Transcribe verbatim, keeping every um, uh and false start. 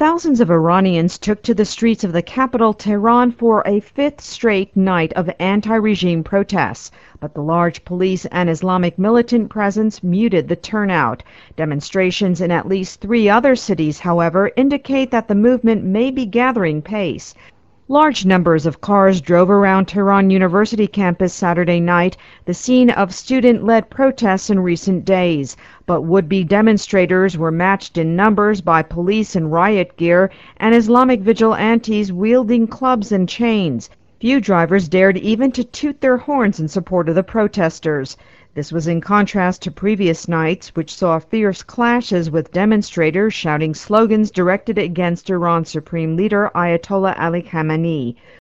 Thousands of Iranians took to the streets of the capital, Tehran, for a fifth straight night of anti-regime protests. But the large police and Islamic militant presence muted the turnout. Demonstrations in at least three other cities, however, indicate that the movement may be gathering pace. Large numbers of cars drove around Tehran University campus Saturday night, the scene of student-led protests in recent days. But would-be demonstrators were matched in numbers by police in riot gear and Islamic vigilantes wielding clubs and chains. Few drivers dared even to toot their horns in support of the protesters. This was in contrast to previous nights, which saw fierce clashes with demonstrators shouting slogans directed against Iran's supreme leader Ayatollah Ali Khamenei.